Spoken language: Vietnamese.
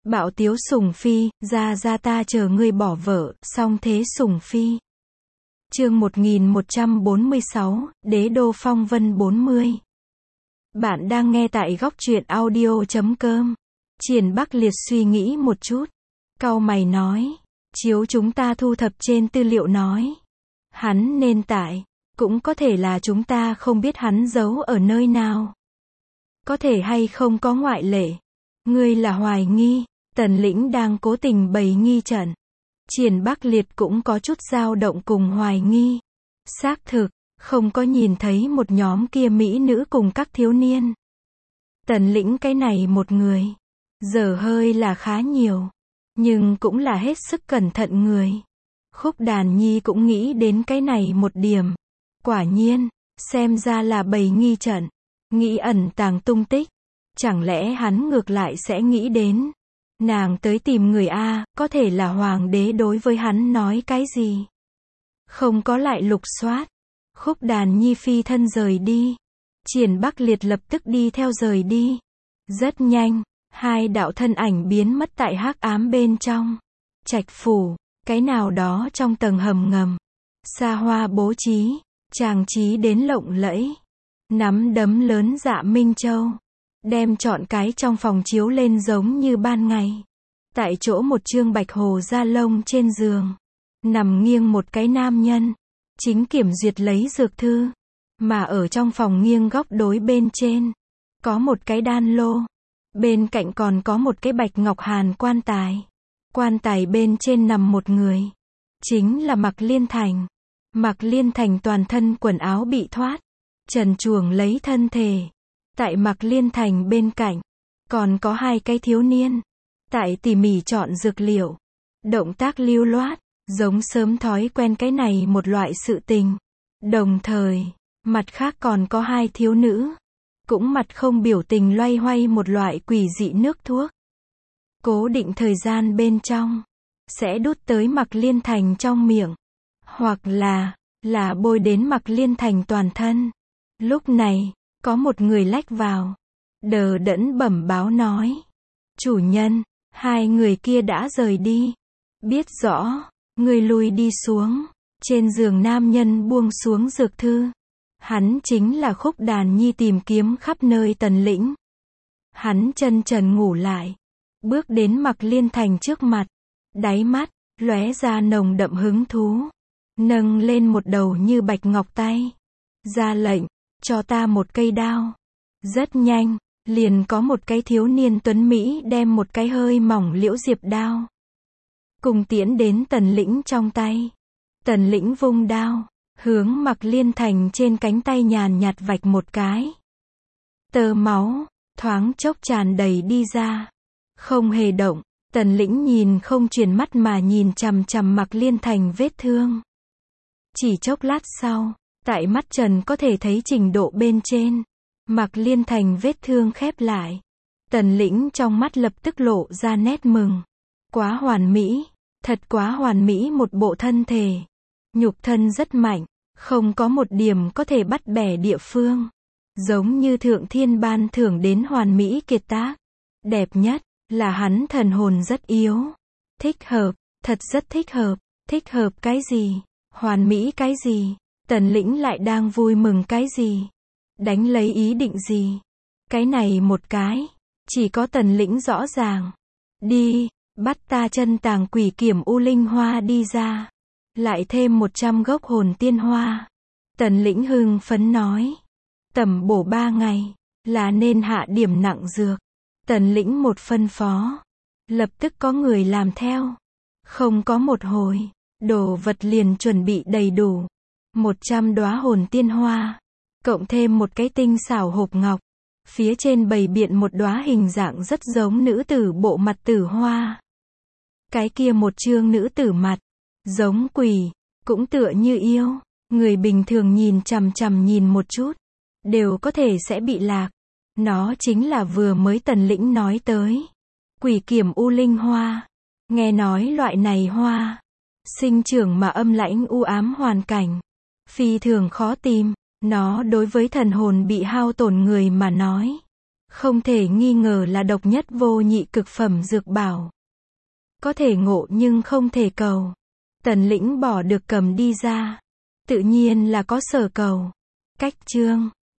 Bạo tiếu sủng phi, ra ta chờ ngươi bỏ vợ, song thế sủng phi. Chương 1146, Đế đô phong vân 40. Bạn đang nghe tại góc truyện audio.com. Triển Bắc Liệt suy nghĩ một chút. Cau mày nói. Chiếu chúng ta thu thập trên tư liệu nói. Hắn nên tại. Cũng có thể là chúng ta không biết hắn giấu ở nơi nào. Có thể hay không có ngoại lệ. Ngươi là hoài nghi. Tần Lĩnh đang cố tình bày nghi trận. Triển Bắc Liệt cũng có chút dao động cùng hoài nghi. Xác thực, không có nhìn thấy một nhóm kia mỹ nữ cùng các thiếu niên. Tần Lĩnh cái này một người. Giờ hơi là khá nhiều. Nhưng cũng là hết sức cẩn thận người. Khúc Đàn Nhi cũng nghĩ đến cái này một điểm. Quả nhiên, xem ra là bày nghi trận. Nghĩ ẩn tàng tung tích. Chẳng lẽ hắn ngược lại sẽ nghĩ đến. Nàng tới tìm người A, có thể là hoàng đế đối với hắn nói cái gì. Không có lại lục soát. Khúc Đàn Nhi phi thân rời đi. Triển Bắc Liệt lập tức đi theo rời đi. Rất nhanh, hai đạo thân ảnh biến mất tại hắc ám bên trong. Trạch phủ, cái nào đó trong tầng hầm ngầm. Xa hoa bố trí, trang trí đến lộng lẫy. Nắm đấm lớn Dạ Minh Châu. Đem trọn cái trong phòng chiếu lên giống như ban ngày. Tại chỗ một trương bạch hồ da lông trên giường. Nằm nghiêng một cái nam nhân. Chính kiểm duyệt lấy dược thư. Mà ở trong phòng nghiêng góc đối bên trên. Có một cái đan lô. Bên cạnh còn có một cái bạch ngọc hàn quan tài. Quan tài bên trên nằm một người. Chính là Mạc Liên Thành. Mạc Liên Thành toàn thân quần áo bị thoát. Trần truồng lấy thân thể. Tại Mạc Liên Thành bên cạnh. Còn có hai cái thiếu niên. Tại tỉ mỉ chọn dược liệu. Động tác lưu loát. Giống sớm thói quen cái này một loại sự tình. Đồng thời, mặt khác còn có hai thiếu nữ. Cũng mặt không biểu tình loay hoay một loại quỷ dị nước thuốc. Cố định thời gian bên trong. Sẽ đút tới Mạc Liên Thành trong miệng. Hoặc là bôi đến Mạc Liên Thành toàn thân. Lúc này, có một người lách vào. Đờ đẫn bẩm báo nói. Chủ nhân, hai người kia đã rời đi. Biết rõ, người lui đi xuống. Trên giường nam nhân buông xuống dược thư. Hắn chính là Khúc Đàn Nhi tìm kiếm khắp nơi Tần Lĩnh. Hắn chân trần ngủ lại. Bước đến Mạc Liên Thành trước mặt. Đáy mắt, lóe ra nồng đậm hứng thú. Nâng lên một đầu như bạch ngọc tay. Ra lệnh, cho ta một cây đao. Rất nhanh, liền có một cái thiếu niên tuấn Mỹ đem một cái hơi mỏng liễu diệp đao. Cùng tiễn đến Tần Lĩnh trong tay. Tần Lĩnh vung đao. Hướng Mạc Liên Thành trên cánh tay nhàn nhạt vạch một cái. Tơ máu, thoáng chốc tràn đầy đi ra. Không hề động, Tần Lĩnh nhìn không chuyển mắt mà nhìn chằm chằm Mạc Liên Thành vết thương. Chỉ chốc lát sau, tại mắt trần có thể thấy trình độ bên trên. Mạc Liên Thành vết thương khép lại. Tần Lĩnh trong mắt lập tức lộ ra nét mừng. Quá hoàn mỹ, thật quá hoàn mỹ một bộ thân thể. Nhục thân rất mạnh, không có một điểm có thể bắt bẻ địa phương. Giống như thượng thiên ban thưởng đến hoàn mỹ kiệt tác. Đẹp nhất, là hắn thần hồn rất yếu. Thích hợp, thật rất thích hợp. Thích hợp cái gì? Hoàn mỹ cái gì? Tần Lĩnh lại đang vui mừng cái gì? Đánh lấy ý định gì? Cái này một cái. Chỉ có Tần Lĩnh rõ ràng. Đi, bắt ta chân tàng quỷ kiểm u linh hoa đi ra. Lại thêm 100 gốc hồn tiên hoa. Tần Lĩnh hưng phấn nói. Tẩm bổ 3 ngày. Là nên hạ điểm nặng dược. Tần Lĩnh một phân phó. Lập tức có người làm theo. Không có một hồi. Đồ vật liền chuẩn bị đầy đủ. 100 đóa hồn tiên hoa. Cộng thêm một cái tinh xảo hộp ngọc. Phía trên bày biện một đóa hình dạng rất giống nữ tử bộ mặt tử hoa. Cái kia một trương nữ tử mặt. Giống quỷ. Cũng tựa như yêu. Người bình thường nhìn chằm chằm nhìn một chút. Đều có thể sẽ bị lạc. Nó chính là vừa mới Tần Lĩnh nói tới. Quỷ kiểm u linh hoa. Nghe nói loại này hoa. Sinh trưởng mà âm lãnh u ám hoàn cảnh. Phi thường khó tìm. Nó đối với thần hồn bị hao tổn người mà nói. Không thể nghi ngờ là độc nhất vô nhị cực phẩm dược bảo. Có thể ngộ nhưng không thể cầu. Tần Lĩnh bỏ được cầm đi ra. Tự nhiên là có sở cầu. Cách chương